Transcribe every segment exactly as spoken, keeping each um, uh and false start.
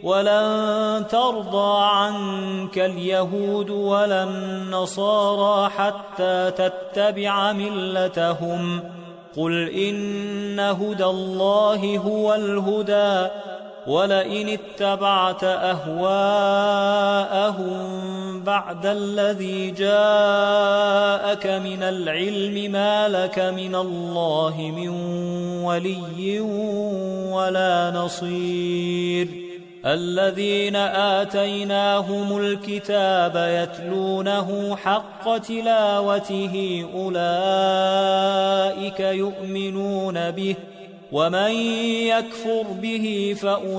ولن ترضى عنك اليهود ولا النصارى حتى تتبع ملتهم قل إن هدى الله هو الهدى ولئن اتبعت أهواءهم بعد الذي جاءك من العلم ما لك من الله من ولي ولا نصير الذين آتيناهم الكتاب يتلونه حق تلاوته أولئك يؤمنون به ومن يكفر به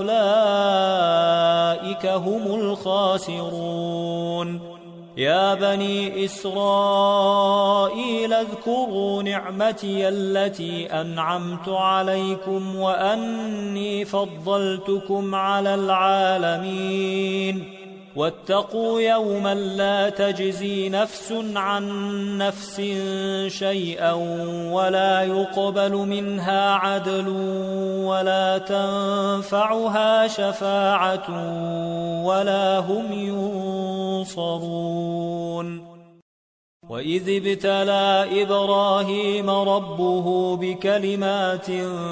فأولئك هم الخاسرون يا بني إسرائيل اذكروا نعمتي التي أنعمت عليكم وأني فضلتكم على العالمين واتقوا يوما لا تجزي نفس عن نفس شيئا ولا يقبل منها عدل ولا تنفعها شفاعة ولا هم ينصرون وإذ ابتلى إبراهيم ربه بكلمات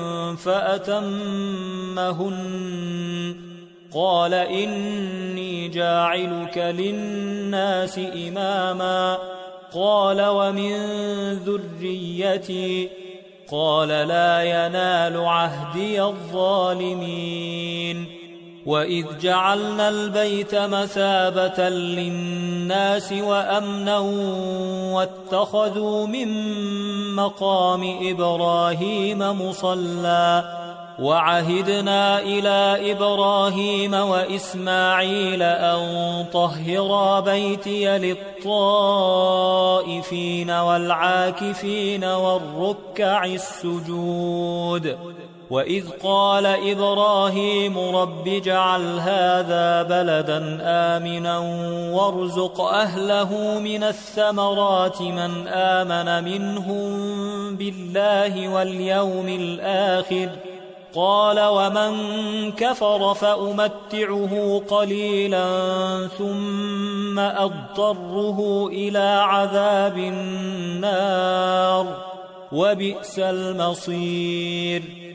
فأتمهن قال إني جاعلك للناس إماما قال ومن ذريتي قال لا ينال عهدي الظالمين وإذ جعلنا البيت مثابة للناس وأمنا واتخذوا من مقام إبراهيم مصلى وعهدنا إلى إبراهيم وإسماعيل أن طهرا بيتي للطائفين والعاكفين والركع السجود وإذ قال إبراهيم رب اجعل هذا بلدا آمنا وارزق أهله من الثمرات من آمن منهم بالله واليوم الآخر قال ومن كفر فأمتعه قليلا ثم أضطره إلى عذاب النار وبئس المصير